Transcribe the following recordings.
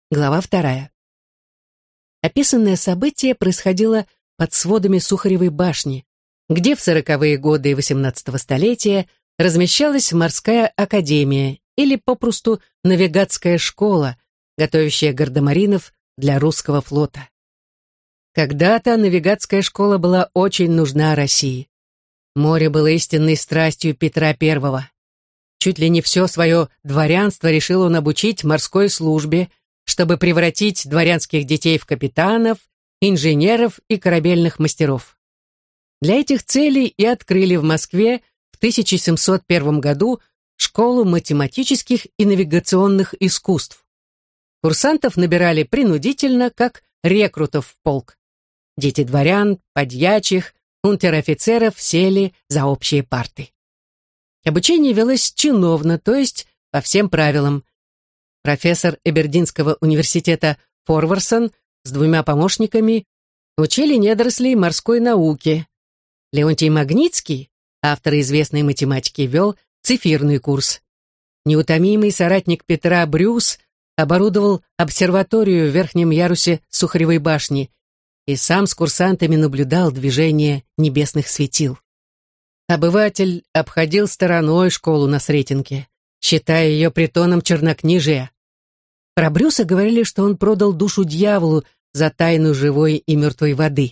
Глава 2. Описанное событие происходило под сводами Сухаревой башни, где в 40-е годы XVIII столетия размещалась морская академия или попросту навигатская школа, готовящая гардемаринов для русского флота. Когда-то навигатская школа была очень нужна России. Море было истинной страстью Петра I. Чуть ли не все свое дворянство решил он обучить морской службе, чтобы превратить дворянских детей в капитанов, инженеров и корабельных мастеров. Для этих целей и открыли в Москве в 1701 году школу математических и навигационных искусств. Курсантов набирали принудительно, как рекрутов в полк. Дети дворян, подьячих, унтер-офицеров сели за общие парты. Обучение велось чиновно, то есть по всем правилам. Профессор Эбердинского университета Форварсон с 2 помощниками учили недорослей морской науке. Леонтий Магнитский, автор известной математики, вел цифирный курс. Неутомимый соратник Петра Брюс оборудовал обсерваторию в верхнем ярусе Сухаревой башни и сам с курсантами наблюдал движение небесных светил. Обыватель обходил стороной школу на Сретенке, считая ее притоном чернокнижия. Про Брюса говорили, что он продал душу дьяволу за тайну живой и мертвой воды.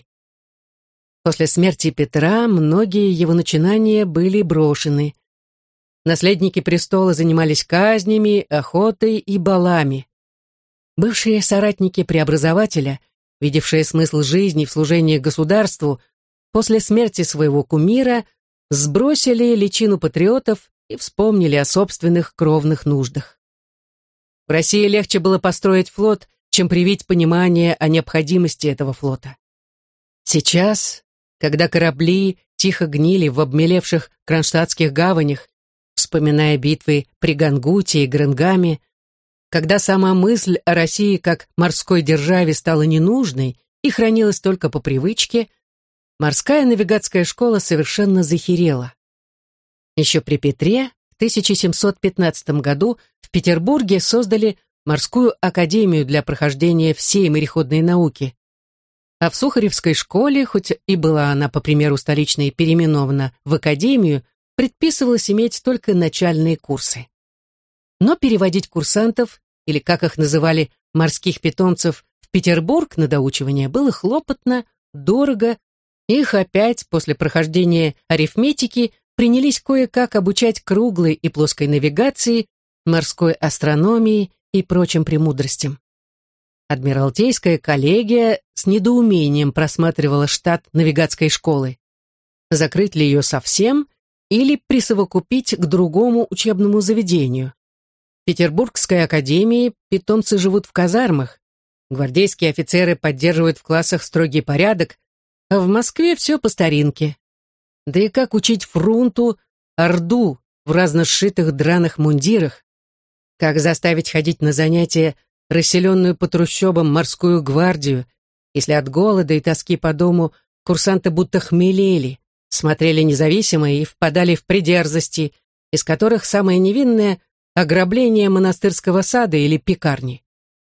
После смерти Петра многие его начинания были брошены. Наследники престола занимались казнями, охотой и балами. Бывшие соратники преобразователя, видевшие смысл жизни в служении государству, после смерти своего кумира сбросили личину патриотов и вспомнили о собственных кровных нуждах. В России легче было построить флот, чем привить понимание о необходимости этого флота. Сейчас, когда корабли тихо гнили в обмелевших кронштадтских гаванях, вспоминая битвы при Гангуте и Гренгаме, когда сама мысль о России как морской державе стала ненужной и хранилась только по привычке, морская навигатская школа совершенно захерела. Еще при Петре в 1715 году в Петербурге создали морскую академию для прохождения всей мореходной науки. А в Сухаревской школе, хоть и была она, по примеру столичной, переименована в академию, предписывалось иметь только начальные курсы. Но переводить курсантов, или, как их называли, морских питомцев, в Петербург на доучивание было хлопотно, дорого. Их опять, после прохождения арифметики, принялись кое-как обучать круглой и плоской навигации, морской астрономии и прочим премудростям. Адмиралтейская коллегия с недоумением просматривала штат навигатской школы. Закрыть ли ее совсем или присовокупить к другому учебному заведению? В Петербургской академии питомцы живут в казармах, гвардейские офицеры поддерживают в классах строгий порядок, а в Москве все по старинке. Да и как учить фрунту, орду в разно сшитых драных мундирах? Как заставить ходить на занятия расселенную по трущобам морскую гвардию, если от голода и тоски по дому курсанты будто хмелели, смотрели независимо и впадали в придерзости, из которых самое невинное — ограбление монастырского сада или пекарни.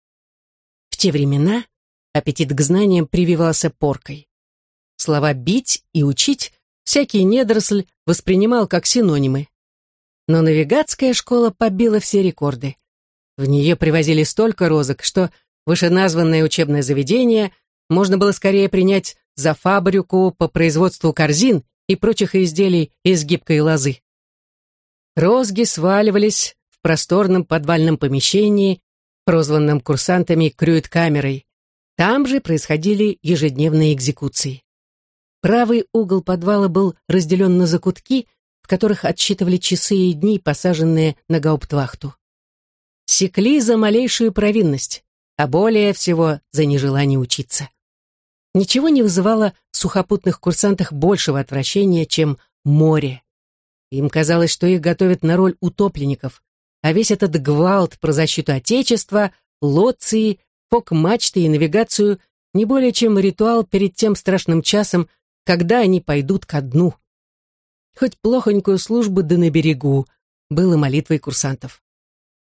В те времена аппетит к знаниям прививался поркой. Слова «бить» и «учить» всякий недоросль воспринимал как синонимы. Но навигатская школа побила все рекорды. В нее привозили столько розок, что вышеназванное учебное заведение можно было скорее принять за фабрику по производству корзин и прочих изделий из гибкой лозы. Розги сваливались в просторном подвальном помещении, прозванном курсантами крюит-камерой. Там же происходили ежедневные экзекуции. Правый угол подвала был разделен на закутки, в которых отсчитывали часы и дни, посаженные на гауптвахту. Секли за малейшую провинность, а более всего за нежелание учиться. Ничего не вызывало в сухопутных курсантах большего отвращения, чем море. Им казалось, что их готовят на роль утопленников, а весь этот гвалт про защиту Отечества, лоции, фок-мачты и навигацию не более чем ритуал перед тем страшным часом, когда они пойдут ко дну. Хоть плохонькую службу да на берегу, было молитвой курсантов.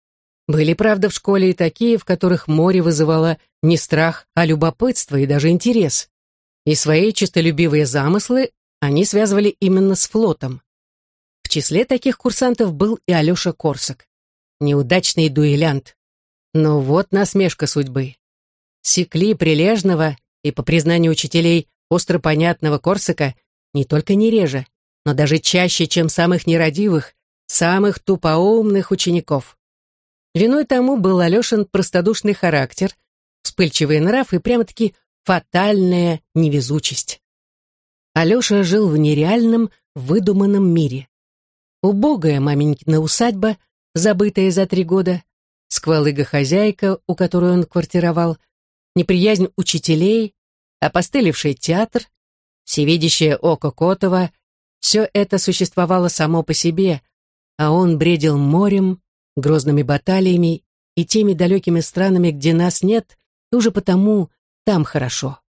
Были, правда, в школе и такие, в которых море вызывало не страх, а любопытство и даже интерес. И свои честолюбивые замыслы они связывали именно с флотом. В числе таких курсантов был и Алеша Корсак, неудачный дуэлянт. Но вот насмешка судьбы. Секли прилежного и, по признанию учителей, остро понятного Корсака не только не реже, но даже чаще, чем самых нерадивых, самых тупоумных учеников. Виной тому был Алешин простодушный характер, вспыльчивый нрав и прямо-таки фатальная невезучесть. Алеша жил в нереальном, выдуманном мире. Убогая маменькина усадьба, забытая за 3 года, сквалыга-хозяйка, у которой он квартировал, неприязнь учителей, опостылевший театр, всевидящее око Котова — все это существовало само по себе, а он бредил морем, грозными баталиями и теми далекими странами, где нас нет, и уже потому там хорошо.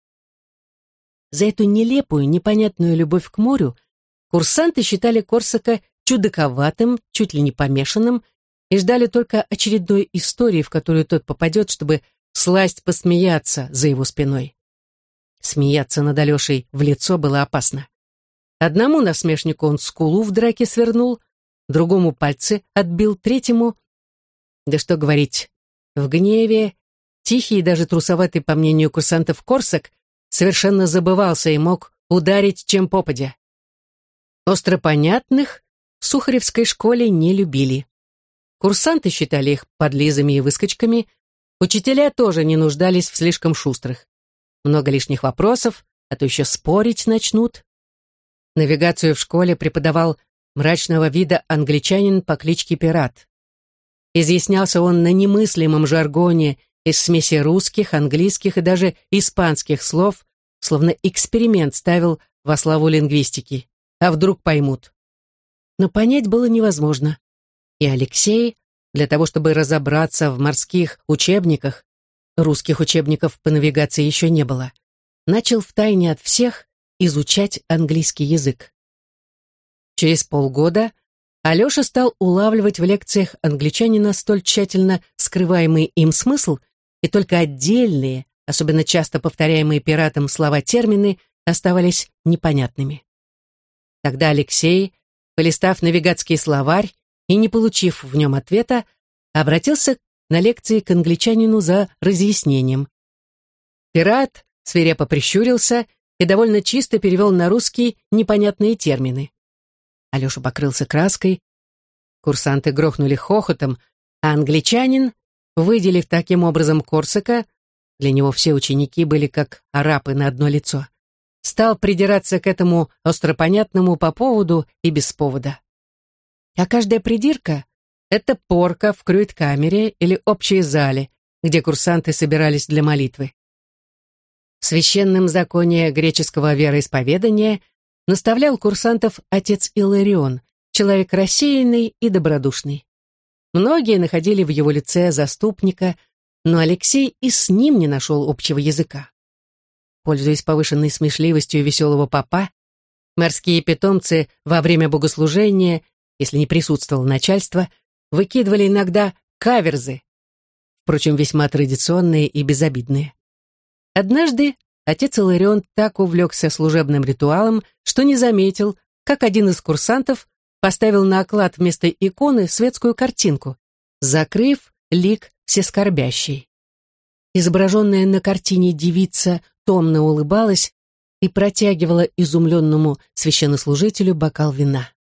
За эту нелепую, непонятную любовь к морю курсанты считали Корсака чудаковатым, чуть ли не помешанным, и ждали только очередной истории, в которую тот попадет, чтобы всласть посмеяться за его спиной. Смеяться над Алешей в лицо было опасно. Одному насмешнику он скулу в драке свернул, другому пальцы отбил, третьему... Да что говорить, в гневе тихий и даже трусоватый, по мнению курсантов, Корсак совершенно забывался и мог ударить чем попадя. Остропонятных в Сухаревской школе не любили. Курсанты считали их подлизами и выскочками, учителя тоже не нуждались в слишком шустрых. Много лишних вопросов, а то еще спорить начнут. Навигацию в школе преподавал мрачного вида англичанин по кличке Пират. Изъяснялся он на немыслимом жаргоне из смеси русских, английских и даже испанских слов, словно эксперимент ставил во славу лингвистики. А вдруг поймут? Но понять было невозможно. И Алексей, для того чтобы разобраться в морских учебниках, русских учебников по навигации еще не было, начал втайне от всех изучать английский язык. Через полгода Алеша стал улавливать в лекциях англичанина столь тщательно скрываемый им смысл, и только отдельные, особенно часто повторяемые Пиратом слова-термины, оставались непонятными. Тогда Алексей, полистав навигатский словарь и не получив в нем ответа, обратился на лекции к англичанину за разъяснением. Пират свирепо прищурился и довольно чисто перевел на русский непонятные термины. Алеша покрылся краской, курсанты грохнули хохотом, а англичанин, выделив таким образом Корсака, для него все ученики были как арапы на одно лицо, стал придираться к этому остропонятному по поводу и без повода. А каждая придирка — это порка в крюит-камере или общей зале, где курсанты собирались для молитвы. В священном законе греческого вероисповедания наставлял курсантов отец Иларион, человек рассеянный и добродушный. Многие находили в его лице заступника, но Алексей и с ним не нашел общего языка. Пользуясь повышенной смешливостью веселого попа, морские питомцы во время богослужения, если не присутствовало начальство, выкидывали иногда каверзы, впрочем, весьма традиционные и безобидные. Однажды отец Иларион так увлекся служебным ритуалом, что не заметил, как один из курсантов поставил на оклад вместо иконы светскую картинку, закрыв лик всескорбящей. Изображенная на картине девица томно улыбалась и протягивала изумленному священнослужителю бокал вина.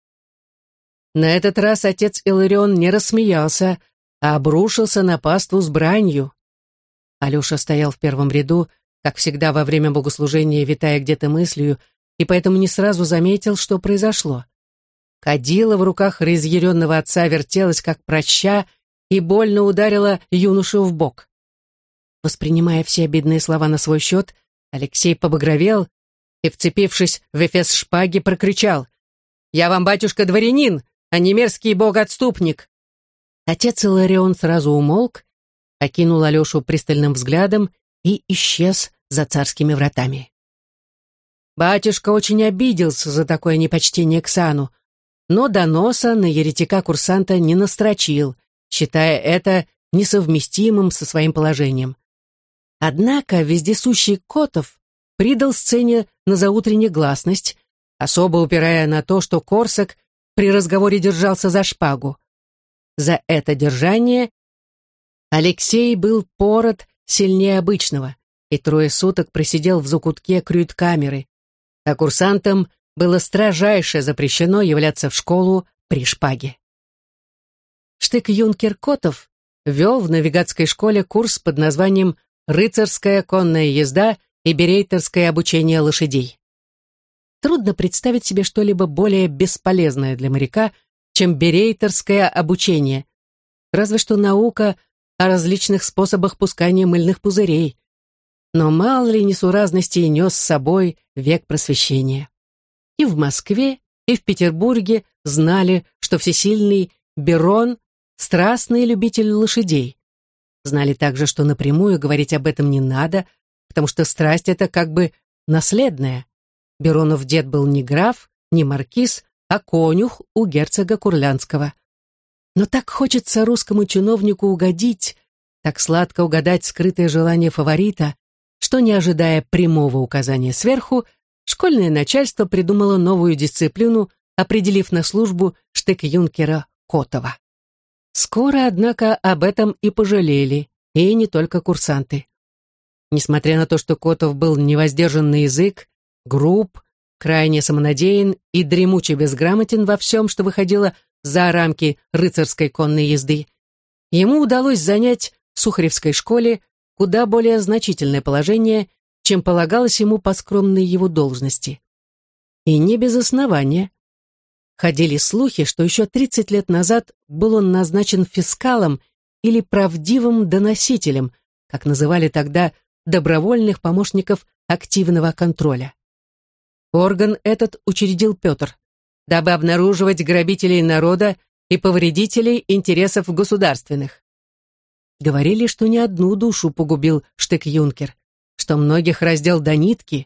На этот раз отец Иларион не рассмеялся, а обрушился на паству с бранью. Алеша стоял в первом ряду, как всегда во время богослужения, витая где-то мыслью, и поэтому не сразу заметил, что произошло. Кадила в руках разъяренного отца вертелась, как праща, и больно ударила юношу в бок. Воспринимая все обидные слова на свой счет, Алексей побагровел и, вцепившись в эфес шпаги, прокричал: «Я вам, батюшка, дворянин, а не мерзкий бог-отступник!» Отец Иларион сразу умолк, окинул Алешу пристальным взглядом и исчез за царскими вратами. Батюшка очень обиделся за такое непочтение к сану, но доноса на еретика-курсанта не настрочил, считая это несовместимым со своим положением. Однако вездесущий Котов придал сцене на заутренне гласность, особо упирая на то, что Корсак при разговоре держался за шпагу. За это держание Алексей был порот сильнее обычного и 3 суток просидел в закутке крюйт-камеры, а курсантам было строжайше запрещено являться в школу при шпаге. Штык-юнкер Котов вел в навигатской школе курс под названием «Рыцарская конная езда и берейтерское обучение лошадей». Трудно представить себе что-либо более бесполезное для моряка, чем берейтерское обучение, разве что наука о различных способах пускания мыльных пузырей. Но мало ли несуразностей нес с собой век просвещения. И в Москве, и в Петербурге знали, что всесильный Берон — страстный любитель лошадей. Знали также, что напрямую говорить об этом не надо, потому что страсть эта как бы наследная. Беронов дед был не граф, не маркиз, а конюх у герцога Курлянского. Но так хочется русскому чиновнику угодить, так сладко угадать скрытое желание фаворита, что, не ожидая прямого указания сверху, школьное начальство придумало новую дисциплину, определив на службу штык-юнкера Котова. Скоро, однако, об этом и пожалели, и не только курсанты. Несмотря на то, что Котов был невоздержан на язык, груб, крайне самонадеян и дремуче безграмотен во всем, что выходило за рамки рыцарской конной езды, ему удалось занять в Сухаревской школе куда более значительное положение, чем полагалось ему по скромной его должности. И не без основания. Ходили слухи, что еще 30 лет назад был он назначен фискалом или правдивым доносителем, как называли тогда добровольных помощников активного контроля. Орган этот учредил Петр, дабы обнаруживать грабителей народа и повредителей интересов государственных. Говорили, что не одну душу погубил штык-юнкер, что многих раздел до нитки,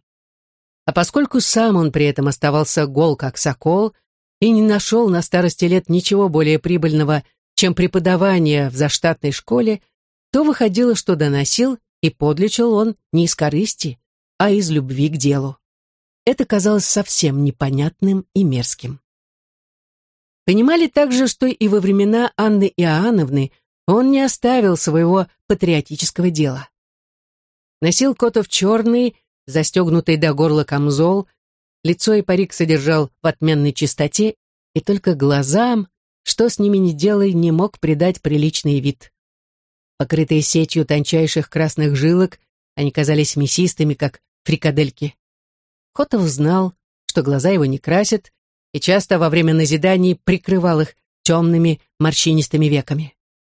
а поскольку сам он при этом оставался гол как сокол и не нашел на старости лет ничего более прибыльного, чем преподавание в заштатной школе, то выходило, что доносил и подлечил он не из корысти, а из любви к делу. Это казалось совсем непонятным и мерзким. Понимали также, что и во времена Анны Иоанновны он не оставил своего патриотического дела. Носил Котов черный, застегнутый до горла камзол, лицо и парик содержал в отменной чистоте, и только глазам, что с ними ни делай, не мог придать приличный вид. Покрытые сетью тончайших красных жилок, они казались мясистыми, как фрикадельки. Котов знал, что глаза его не красят, и часто во время назиданий прикрывал их темными морщинистыми веками.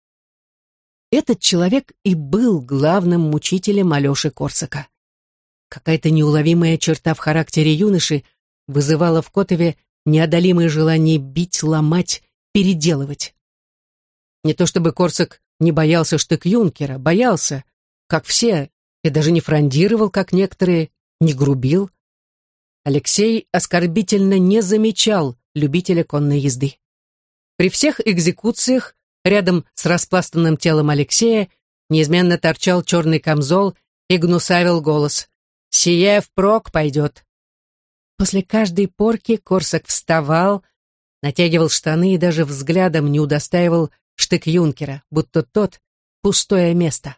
Этот человек и был главным мучителем Алеши Корсака. Какая-то неуловимая черта в характере юноши вызывала в Котове неодолимое желание бить, ломать, переделывать. Не то чтобы Корсак не боялся штык-юнкера, боялся, как все, и даже не фрондировал, как некоторые, не грубил. Алексей оскорбительно не замечал любителя конной езды. При всех экзекуциях рядом с распластанным телом Алексея неизменно торчал черный камзол и гнусавил голос: «Сие впрок пойдет». После каждой порки Корсак вставал, натягивал штаны и даже взглядом не удостаивал штык-юнкера, будто тот — пустое место.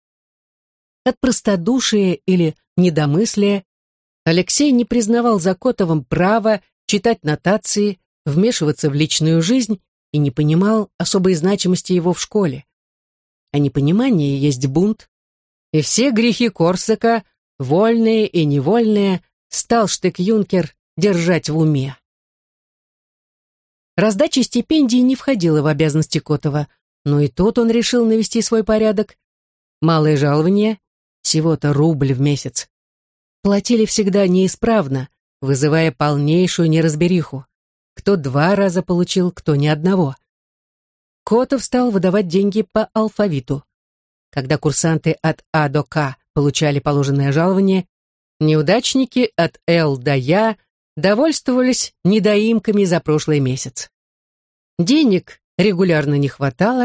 От простодушия или недомыслия Алексей не признавал за Котовым права читать нотации, вмешиваться в личную жизнь и не понимал особой значимости его в школе. А непонимание есть бунт, и все грехи Корсака, вольные и невольные, стал штык-юнкер держать в уме. Раздача стипендий не входила в обязанности Котова, но и тут он решил навести свой порядок. Малое жалование, всего-то рубль в месяц, платили всегда неисправно, вызывая полнейшую неразбериху. Кто 2 раза получил, кто ни одного. Котов стал выдавать деньги по алфавиту. Когда курсанты от А до К получали положенное жалование, неудачники от Л до Я довольствовались недоимками за прошлый месяц. Денег регулярно не хватало,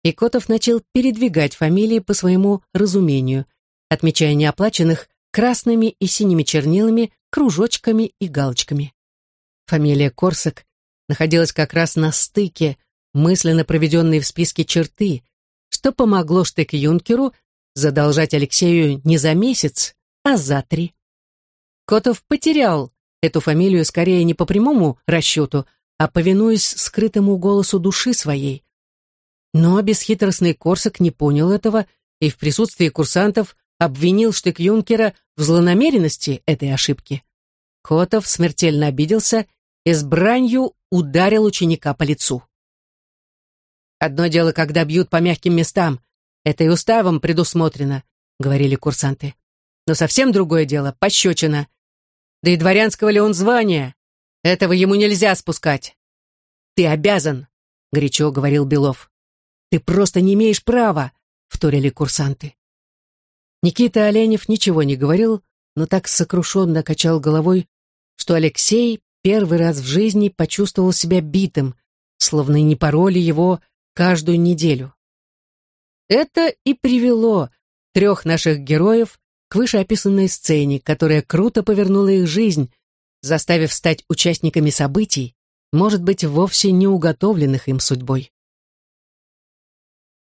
и Котов начал передвигать фамилии по своему разумению, отмечая неоплаченных красными и синими чернилами, кружочками и галочками. Фамилия Корсак находилась как раз на стыке, мысленно проведенной в списке черты, что помогло штык-юнкеру задолжать Алексею не за месяц, а за 3. Котов потерял эту фамилию скорее не по прямому расчету, а повинуясь скрытому голосу души своей. Но бесхитростный Корсак не понял этого и в присутствии курсантов обвинил штык-юнкера в злонамеренности этой ошибки. Котов смертельно обиделся и с бранью ударил ученика по лицу. «Одно дело, когда бьют по мягким местам, это и уставом предусмотрено», — говорили курсанты. «Но совсем другое дело — пощечина. Да и дворянского ли он звания? Этого ему нельзя спускать». «Ты обязан», — горячо говорил Белов. «Ты просто не имеешь права», — вторили курсанты. Никита Оленев ничего не говорил, но так сокрушенно качал головой, что Алексей первый раз в жизни почувствовал себя битым, словно не пороли его каждую неделю. Это и привело 3 наших героев к вышеописанной сцене, которая круто повернула их жизнь, заставив стать участниками событий, может быть, вовсе не уготовленных им судьбой.